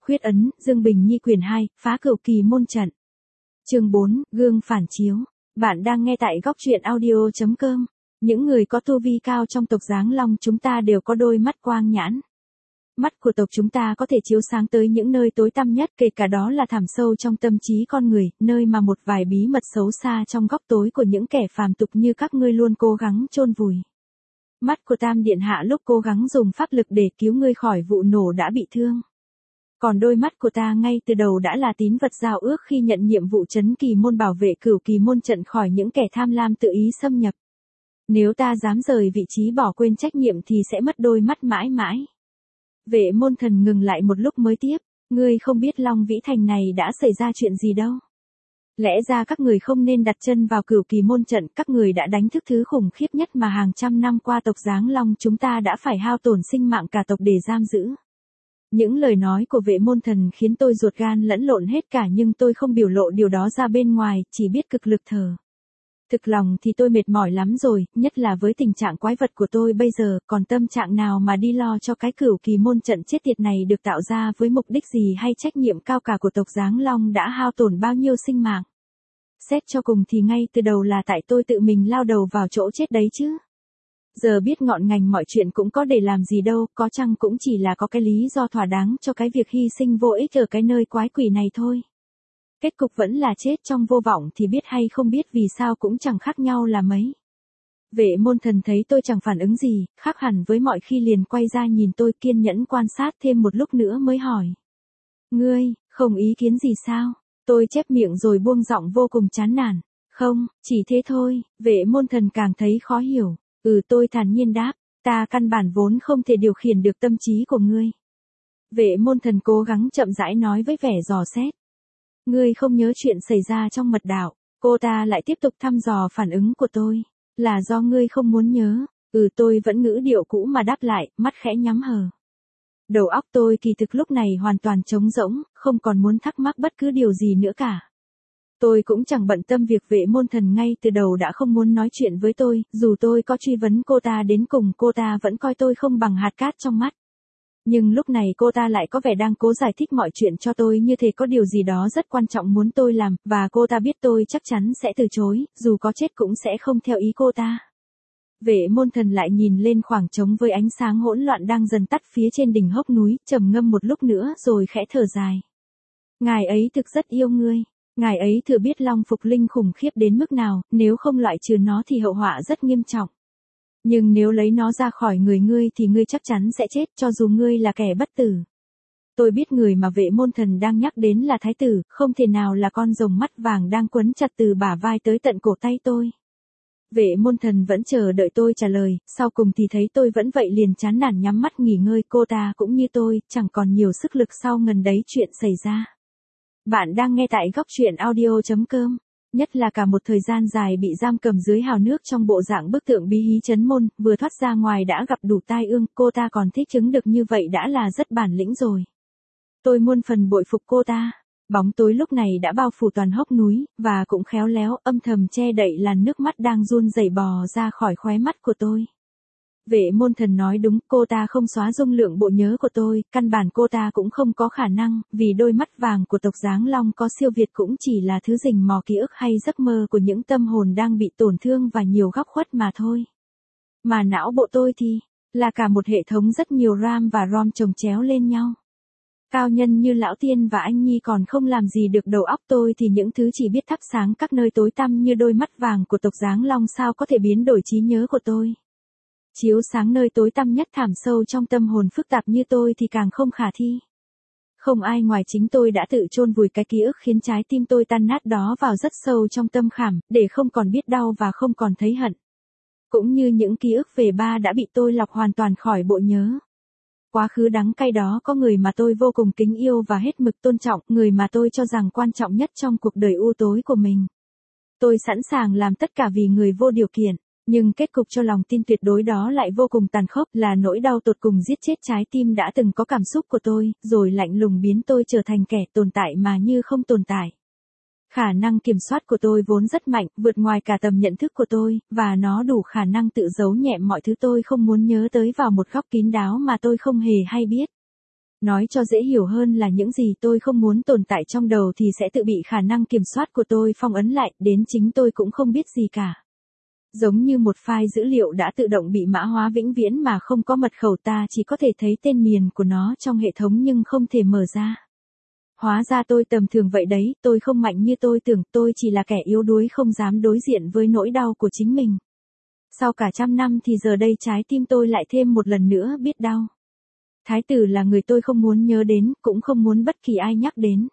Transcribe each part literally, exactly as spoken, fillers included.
Khuyết ấn, Dương Bình Nhi quyển hai, phá cửu kỳ môn trận. Chương bốn, gương phản chiếu. Bạn đang nghe tại góc truyện audio chấm com. Những người có tu vi cao trong tộc Giáng Long chúng ta đều có đôi mắt quang nhãn. Mắt của tộc chúng ta có thể chiếu sáng tới những nơi tối tăm nhất, kể cả đó là thẳm sâu trong tâm trí con người, nơi mà một vài bí mật xấu xa trong góc tối của những kẻ phàm tục như các ngươi luôn cố gắng chôn vùi. Mắt của Tam Điện Hạ lúc cố gắng dùng pháp lực để cứu ngươi khỏi vụ nổ đã bị thương. Còn đôi mắt của ta ngay từ đầu đã là tín vật giao ước khi nhận nhiệm vụ trấn kỳ môn bảo vệ cửu kỳ môn trận khỏi những kẻ tham lam tự ý xâm nhập. Nếu ta dám rời vị trí bỏ quên trách nhiệm thì sẽ mất đôi mắt mãi mãi. Vệ môn thần ngừng lại một lúc mới tiếp, ngươi không biết Long Vĩ Thành này đã xảy ra chuyện gì đâu. Lẽ ra các người không nên đặt chân vào cửu kỳ môn trận, các người đã đánh thức thứ khủng khiếp nhất mà hàng trăm năm qua tộc Giáng Long chúng ta đã phải hao tổn sinh mạng cả tộc để giam giữ. Những lời nói của vệ môn thần khiến tôi ruột gan lẫn lộn hết cả, nhưng tôi không biểu lộ điều đó ra bên ngoài, chỉ biết cực lực thở. Thực lòng thì tôi mệt mỏi lắm rồi, nhất là với tình trạng quái vật của tôi bây giờ, còn tâm trạng nào mà đi lo cho cái cửu kỳ môn trận chết tiệt này được tạo ra với mục đích gì, hay trách nhiệm cao cả của tộc Giáng Long đã hao tổn bao nhiêu sinh mạng. Xét cho cùng thì ngay từ đầu là tại tôi tự mình lao đầu vào chỗ chết đấy chứ. Giờ biết ngọn ngành mọi chuyện cũng có để làm gì đâu, có chăng cũng chỉ là có cái lý do thỏa đáng cho cái việc hy sinh vô ích ở cái nơi quái quỷ này thôi. Kết cục vẫn là chết trong vô vọng thì biết hay không biết vì sao cũng chẳng khác nhau là mấy. Vệ môn thần thấy tôi chẳng phản ứng gì, khác hẳn với mọi khi liền quay ra nhìn tôi, kiên nhẫn quan sát thêm một lúc nữa mới hỏi. Ngươi, không ý kiến gì sao? Tôi chép miệng rồi buông giọng vô cùng chán nản. Không, chỉ thế thôi. Vệ môn thần càng thấy khó hiểu. Ừ, tôi thản nhiên đáp, ta căn bản vốn không thể điều khiển được tâm trí của ngươi. Vệ môn thần cố gắng chậm rãi nói với vẻ dò xét. Ngươi không nhớ chuyện xảy ra trong mật đạo. Cô ta lại tiếp tục thăm dò phản ứng của tôi. Là do ngươi không muốn nhớ. Ừ, tôi vẫn ngữ điệu cũ mà đáp lại, mắt khẽ nhắm hờ. Đầu óc tôi kỳ thực lúc này hoàn toàn trống rỗng, không còn muốn thắc mắc bất cứ điều gì nữa cả. Tôi cũng chẳng bận tâm việc vệ môn thần ngay từ đầu đã không muốn nói chuyện với tôi, dù tôi có truy vấn cô ta đến cùng cô ta vẫn coi tôi không bằng hạt cát trong mắt. Nhưng lúc này cô ta lại có vẻ đang cố giải thích mọi chuyện cho tôi như thể có điều gì đó rất quan trọng muốn tôi làm, và cô ta biết tôi chắc chắn sẽ từ chối, dù có chết cũng sẽ không theo ý cô ta. Vệ môn thần lại nhìn lên khoảng trống với ánh sáng hỗn loạn đang dần tắt phía trên đỉnh hốc núi, trầm ngâm một lúc nữa rồi khẽ thở dài. Ngài ấy thực rất yêu ngươi. Ngài ấy thừa biết Long Phục Linh khủng khiếp đến mức nào, nếu không loại trừ nó thì hậu họa rất nghiêm trọng. Nhưng nếu lấy nó ra khỏi người ngươi thì ngươi chắc chắn sẽ chết, cho dù ngươi là kẻ bất tử. Tôi biết người mà vệ môn thần đang nhắc đến là thái tử, không thể nào là con rồng mắt vàng đang quấn chặt từ bả vai tới tận cổ tay tôi. Vệ môn thần vẫn chờ đợi tôi trả lời, sau cùng thì thấy tôi vẫn vậy liền chán nản nhắm mắt nghỉ ngơi. Cô ta cũng như tôi, chẳng còn nhiều sức lực sau ngần đấy chuyện xảy ra. Bạn đang nghe tại góc truyện audio chấm com. Nhất là cả một thời gian dài bị giam cầm dưới hào nước trong bộ dạng bức tượng bí hí trấn môn, vừa thoát ra ngoài đã gặp đủ tai ương, cô ta còn thích chứng được như vậy đã là rất bản lĩnh rồi. Tôi muôn phần bội phục cô ta. Bóng tối lúc này đã bao phủ toàn hốc núi, và cũng khéo léo âm thầm che đậy làn nước mắt đang run rẩy bò ra khỏi khóe mắt của tôi. Vệ môn thần nói đúng, cô ta không xóa dung lượng bộ nhớ của tôi, căn bản cô ta cũng không có khả năng, vì đôi mắt vàng của tộc Giáng Long có siêu việt cũng chỉ là thứ rình mò ký ức hay giấc mơ của những tâm hồn đang bị tổn thương và nhiều góc khuất mà thôi. Mà não bộ tôi thì, là cả một hệ thống rất nhiều RAM và ROM chồng chéo lên nhau. Cao nhân như Lão Tiên và anh Nhi còn không làm gì được đầu óc tôi thì những thứ chỉ biết thắp sáng các nơi tối tăm như đôi mắt vàng của tộc Giáng Long sao có thể biến đổi trí nhớ của tôi. Chiếu sáng nơi tối tăm nhất thẳm sâu trong tâm hồn phức tạp như tôi thì càng không khả thi. Không ai ngoài chính tôi đã tự chôn vùi cái ký ức khiến trái tim tôi tan nát đó vào rất sâu trong tâm khảm, để không còn biết đau và không còn thấy hận. Cũng như những ký ức về ba đã bị tôi lọc hoàn toàn khỏi bộ nhớ. Quá khứ đắng cay đó có người mà tôi vô cùng kính yêu và hết mực tôn trọng, người mà tôi cho rằng quan trọng nhất trong cuộc đời u tối của mình. Tôi sẵn sàng làm tất cả vì người vô điều kiện. Nhưng kết cục cho lòng tin tuyệt đối đó lại vô cùng tàn khốc, là nỗi đau tột cùng giết chết trái tim đã từng có cảm xúc của tôi, rồi lạnh lùng biến tôi trở thành kẻ tồn tại mà như không tồn tại. Khả năng kiểm soát của tôi vốn rất mạnh, vượt ngoài cả tầm nhận thức của tôi, và nó đủ khả năng tự giấu nhẹm mọi thứ tôi không muốn nhớ tới vào một góc kín đáo mà tôi không hề hay biết. Nói cho dễ hiểu hơn là những gì tôi không muốn tồn tại trong đầu thì sẽ tự bị khả năng kiểm soát của tôi phong ấn lại, đến chính tôi cũng không biết gì cả. Giống như một file dữ liệu đã tự động bị mã hóa vĩnh viễn mà không có mật khẩu, ta chỉ có thể thấy tên miền của nó trong hệ thống nhưng không thể mở ra. Hóa ra tôi tầm thường vậy đấy, tôi không mạnh như tôi tưởng, tôi chỉ là kẻ yếu đuối không dám đối diện với nỗi đau của chính mình. Sau cả trăm năm thì giờ đây trái tim tôi lại thêm một lần nữa biết đau. Thái tử là người tôi không muốn nhớ đến, cũng không muốn bất kỳ ai nhắc đến.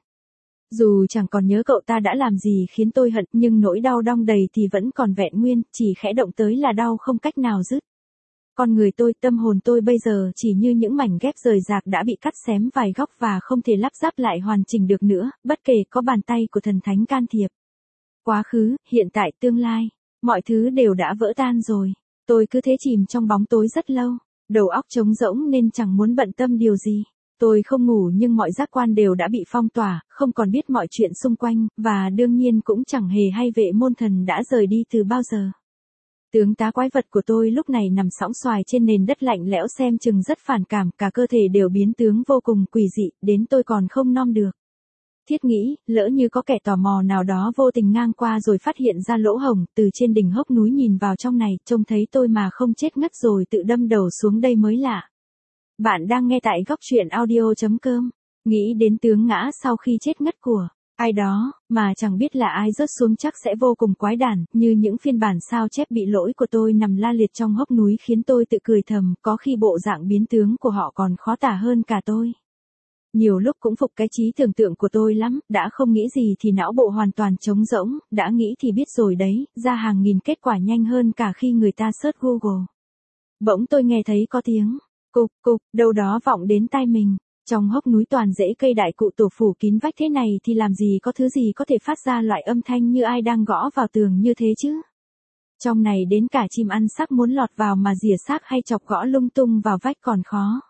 Dù chẳng còn nhớ cậu ta đã làm gì khiến tôi hận, nhưng nỗi đau đong đầy thì vẫn còn vẹn nguyên, chỉ khẽ động tới là đau không cách nào dứt. Con người tôi, tâm hồn tôi bây giờ chỉ như những mảnh ghép rời rạc đã bị cắt xém vài góc và không thể lắp ráp lại hoàn chỉnh được nữa, bất kể có bàn tay của thần thánh can thiệp. Quá khứ, hiện tại, tương lai, mọi thứ đều đã vỡ tan rồi. Tôi cứ thế chìm trong bóng tối rất lâu, đầu óc trống rỗng nên chẳng muốn bận tâm điều gì. Tôi không ngủ nhưng mọi giác quan đều đã bị phong tỏa, không còn biết mọi chuyện xung quanh, và đương nhiên cũng chẳng hề hay Vệ Môn Thần đã rời đi từ bao giờ. Tướng tá quái vật của tôi lúc này nằm sõng xoài trên nền đất lạnh lẽo xem chừng rất phản cảm, cả cơ thể đều biến tướng vô cùng quỷ dị, đến tôi còn không nom được. Thiết nghĩ, lỡ như có kẻ tò mò nào đó vô tình ngang qua rồi phát hiện ra lỗ hổng, từ trên đỉnh hốc núi nhìn vào trong này, trông thấy tôi mà không chết ngất rồi tự đâm đầu xuống đây mới lạ. Bạn đang nghe tại góc truyện audio chấm com. Nghĩ đến tướng ngã sau khi chết ngất của ai đó, mà chẳng biết là ai rớt xuống chắc sẽ vô cùng quái đản, như những phiên bản sao chép bị lỗi của tôi nằm la liệt trong hốc núi khiến tôi tự cười thầm, có khi bộ dạng biến tướng của họ còn khó tả hơn cả tôi. Nhiều lúc cũng phục cái trí tưởng tượng của tôi lắm, đã không nghĩ gì thì não bộ hoàn toàn trống rỗng, đã nghĩ thì biết rồi đấy, ra hàng nghìn kết quả nhanh hơn cả khi người ta search Google. Bỗng tôi nghe thấy có tiếng cục cục, đâu đó vọng đến tai mình. Trong hốc núi toàn rễ cây đại cụ tổ phủ kín vách thế này thì làm gì có thứ gì có thể phát ra loại âm thanh như ai đang gõ vào tường như thế chứ. Trong này đến cả chim ăn xác muốn lọt vào mà rỉa xác hay chọc gõ lung tung vào vách còn khó.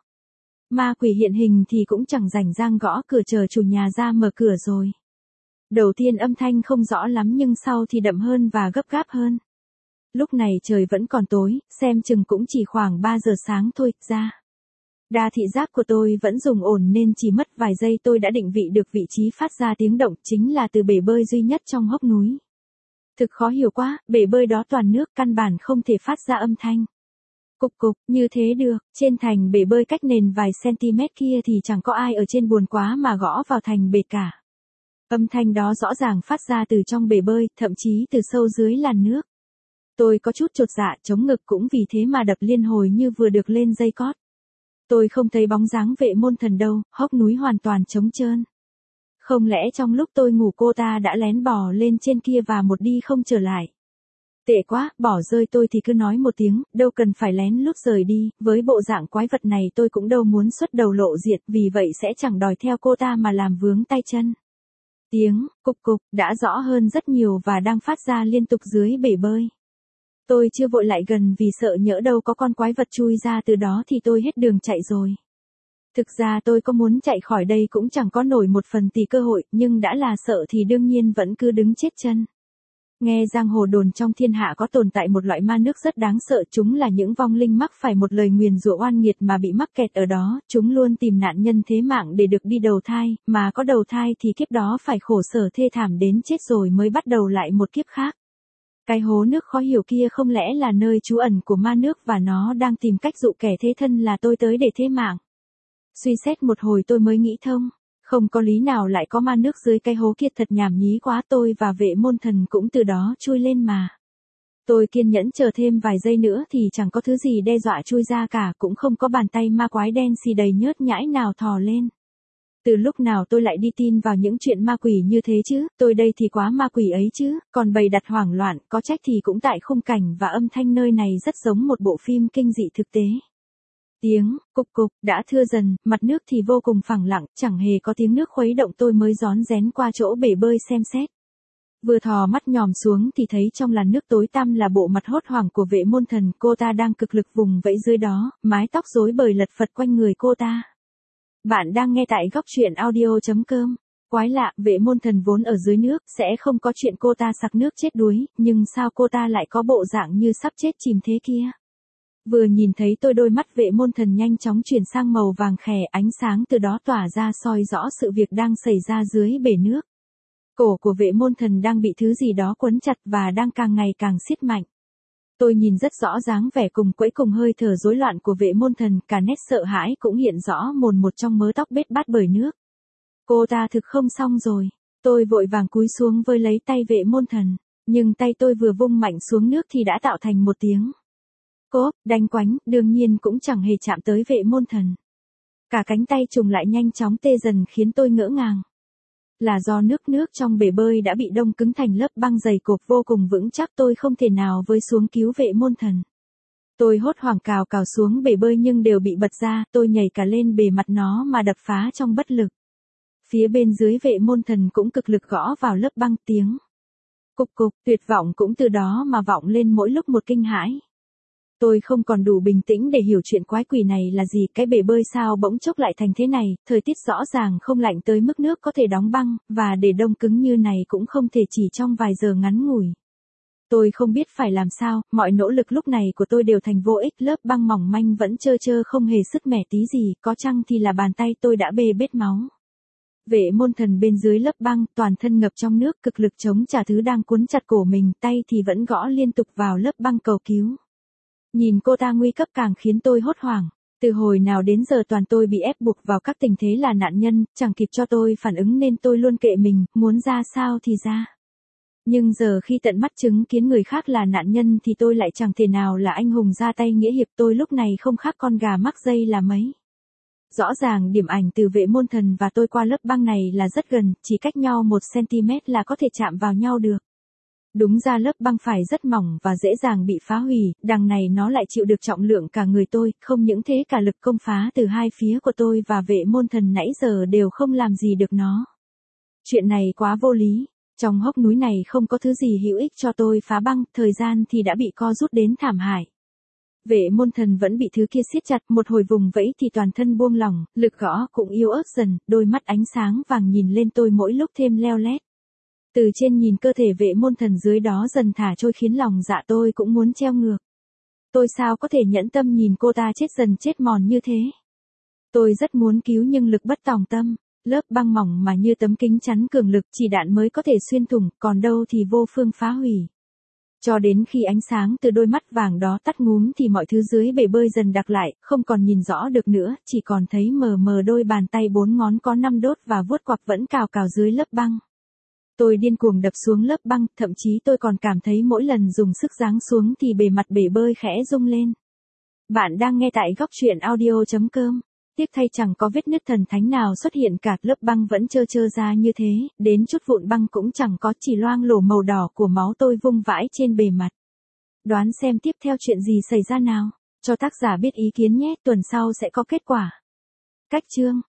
Ma quỷ hiện hình thì cũng chẳng rảnh rang gõ cửa chờ chủ nhà ra mở cửa rồi. Đầu tiên âm thanh không rõ lắm nhưng sau thì đậm hơn và gấp gáp hơn. Lúc này trời vẫn còn tối, xem chừng cũng chỉ khoảng ba giờ sáng thôi, ra. Đa thị giác của tôi vẫn dùng ổn nên chỉ mất vài giây tôi đã định vị được vị trí phát ra tiếng động, chính là từ bể bơi duy nhất trong hốc núi. Thực khó hiểu quá, bể bơi đó toàn nước căn bản không thể phát ra âm thanh. Cục cục, như thế được, trên thành bể bơi cách nền vài cm kia thì chẳng có ai ở trên buồn quá mà gõ vào thành bể cả. Âm thanh đó rõ ràng phát ra từ trong bể bơi, thậm chí từ sâu dưới làn nước. Tôi có chút chột dạ, chống ngực cũng vì thế mà đập liên hồi như vừa được lên dây cót. Tôi không thấy bóng dáng Vệ Môn Thần đâu, hốc núi hoàn toàn trống trơn. Không lẽ trong lúc tôi ngủ cô ta đã lén bò lên trên kia và một đi không trở lại? Tệ quá, bỏ rơi tôi thì cứ nói một tiếng, đâu cần phải lén lút rời đi, với bộ dạng quái vật này tôi cũng đâu muốn xuất đầu lộ diện, vì vậy sẽ chẳng đòi theo cô ta mà làm vướng tay chân. Tiếng cục cục đã rõ hơn rất nhiều và đang phát ra liên tục dưới bể bơi. Tôi chưa vội lại gần vì sợ nhỡ đâu có con quái vật chui ra từ đó thì tôi hết đường chạy rồi. Thực ra tôi có muốn chạy khỏi đây cũng chẳng có nổi một phần tỷ cơ hội, nhưng đã là sợ thì đương nhiên vẫn cứ đứng chết chân. Nghe giang hồ đồn trong thiên hạ có tồn tại một loại ma nước rất đáng sợ, chúng là những vong linh mắc phải một lời nguyền rủa oan nghiệt mà bị mắc kẹt ở đó, chúng luôn tìm nạn nhân thế mạng để được đi đầu thai, mà có đầu thai thì kiếp đó phải khổ sở thê thảm đến chết rồi mới bắt đầu lại một kiếp khác. Cái hố nước khó hiểu kia không lẽ là nơi trú ẩn của ma nước và nó đang tìm cách dụ kẻ thế thân là tôi tới để thế mạng. Suy xét một hồi tôi mới nghĩ thông, không có lý nào lại có ma nước dưới cái hố kia, thật nhảm nhí quá, tôi và Vệ Môn Thần cũng từ đó chui lên mà. Tôi kiên nhẫn chờ thêm vài giây nữa thì chẳng có thứ gì đe dọa chui ra cả, cũng không có bàn tay ma quái đen xì đầy nhớt nhãi nào thò lên. Từ lúc nào tôi lại đi tin vào những chuyện ma quỷ như thế chứ, tôi đây thì quá ma quỷ ấy chứ, còn bày đặt hoảng loạn, có trách thì cũng tại khung cảnh và âm thanh nơi này rất giống một bộ phim kinh dị thực tế. Tiếng cục cục đã thưa dần, mặt nước thì vô cùng phẳng lặng, chẳng hề có tiếng nước khuấy động, tôi mới rón rén qua chỗ bể bơi xem xét. Vừa thò mắt nhòm xuống thì thấy trong làn nước tối tăm là bộ mặt hốt hoảng của Vệ Môn Thần, cô ta đang cực lực vùng vẫy dưới đó, mái tóc rối bời lật phật quanh người cô ta. Bạn đang nghe tại góc truyện audio chấm com. Quái lạ, Vệ Môn Thần vốn ở dưới nước, sẽ không có chuyện cô ta sặc nước chết đuối, nhưng sao cô ta lại có bộ dạng như sắp chết chìm thế kia? Vừa nhìn thấy tôi đôi mắt vệ môn thần nhanh chóng chuyển sang màu vàng khè, ánh sáng từ đó tỏa ra soi rõ sự việc đang xảy ra dưới bể nước. Cổ của vệ môn thần đang bị thứ gì đó quấn chặt và đang càng ngày càng siết mạnh. Tôi nhìn rất rõ dáng vẻ cùng quẫy cùng hơi thở rối loạn của vệ môn thần, cả nét sợ hãi cũng hiện rõ mồn một trong mớ tóc bết bát bởi nước. Cô ta thực không xong rồi. Tôi vội vàng cúi xuống với lấy tay vệ môn thần, nhưng tay tôi vừa vung mạnh xuống nước thì đã tạo thành một tiếng cốp, đanh quánh, đương nhiên cũng chẳng hề chạm tới vệ môn thần. Cả cánh tay trùng lại nhanh chóng tê dần khiến tôi ngỡ ngàng. Là do nước nước trong bể bơi đã bị đông cứng thành lớp băng dày cộp vô cùng vững chắc, tôi không thể nào với xuống cứu vệ môn thần. Tôi hốt hoảng cào cào xuống bể bơi nhưng đều bị bật ra, tôi nhảy cả lên bề mặt nó mà đập phá trong bất lực. Phía bên dưới vệ môn thần cũng cực lực gõ vào lớp băng, tiếng cục cục, tuyệt vọng cũng từ đó mà vọng lên mỗi lúc một kinh hãi. Tôi không còn đủ bình tĩnh để hiểu chuyện quái quỷ này là gì, cái bể bơi sao bỗng chốc lại thành thế này, thời tiết rõ ràng không lạnh tới mức nước có thể đóng băng, và để đông cứng như này cũng không thể chỉ trong vài giờ ngắn ngủi. Tôi không biết phải làm sao, mọi nỗ lực lúc này của tôi đều thành vô ích, lớp băng mỏng manh vẫn trơ trơ không hề sứt mẻ tí gì, có chăng thì là bàn tay tôi đã bê bết máu. Vệ môn thần bên dưới lớp băng, toàn thân ngập trong nước, cực lực chống trả thứ đang cuốn chặt cổ mình, tay thì vẫn gõ liên tục vào lớp băng cầu cứu. Nhìn cô ta nguy cấp càng khiến tôi hốt hoảng. Từ hồi nào đến giờ toàn tôi bị ép buộc vào các tình thế là nạn nhân, chẳng kịp cho tôi phản ứng nên tôi luôn kệ mình, muốn ra sao thì ra. Nhưng giờ khi tận mắt chứng kiến người khác là nạn nhân thì tôi lại chẳng thể nào là anh hùng ra tay nghĩa hiệp, tôi lúc này không khác con gà mắc dây là mấy. Rõ ràng điểm ảnh từ vệ môn thần và tôi qua lớp băng này là rất gần, chỉ cách nhau một xăng-ti-mét là có thể chạm vào nhau được. Đúng ra lớp băng phải rất mỏng và dễ dàng bị phá hủy, đằng này nó lại chịu được trọng lượng cả người tôi, không những thế cả lực công phá từ hai phía của tôi và vệ môn thần nãy giờ đều không làm gì được nó. Chuyện này quá vô lý, trong hốc núi này không có thứ gì hữu ích cho tôi phá băng, thời gian thì đã bị co rút đến thảm hại. Vệ môn thần vẫn bị thứ kia siết chặt, một hồi vùng vẫy thì toàn thân buông lỏng, lực gõ cũng yếu ớt dần, đôi mắt ánh sáng vàng nhìn lên tôi mỗi lúc thêm leo lét. Từ trên nhìn cơ thể vệ môn thần dưới đó dần thả trôi khiến lòng dạ tôi cũng muốn treo ngược. Tôi sao có thể nhẫn tâm nhìn cô ta chết dần chết mòn như thế. Tôi rất muốn cứu nhưng lực bất tòng tâm, lớp băng mỏng mà như tấm kính chắn cường lực chỉ đạn mới có thể xuyên thủng, còn đâu thì vô phương phá hủy. Cho đến khi ánh sáng từ đôi mắt vàng đó tắt ngúm thì mọi thứ dưới bể bơi dần đặc lại, không còn nhìn rõ được nữa, chỉ còn thấy mờ mờ đôi bàn tay bốn ngón có năm đốt và vuốt quặc vẫn cào cào dưới lớp băng. Tôi điên cuồng đập xuống lớp băng, thậm chí tôi còn cảm thấy mỗi lần dùng sức giáng xuống thì bề mặt bể bơi khẽ rung lên. Bạn đang nghe tại góc truyện audio chấm com. Tiếc thay chẳng có vết nứt thần thánh nào xuất hiện cả, lớp băng vẫn trơ trơ ra như thế, đến chút vụn băng cũng chẳng có, chỉ loang lổ màu đỏ của máu tôi vung vãi trên bề mặt. Đoán xem tiếp theo chuyện gì xảy ra nào, cho tác giả biết ý kiến nhé, tuần sau sẽ có kết quả. Cách chương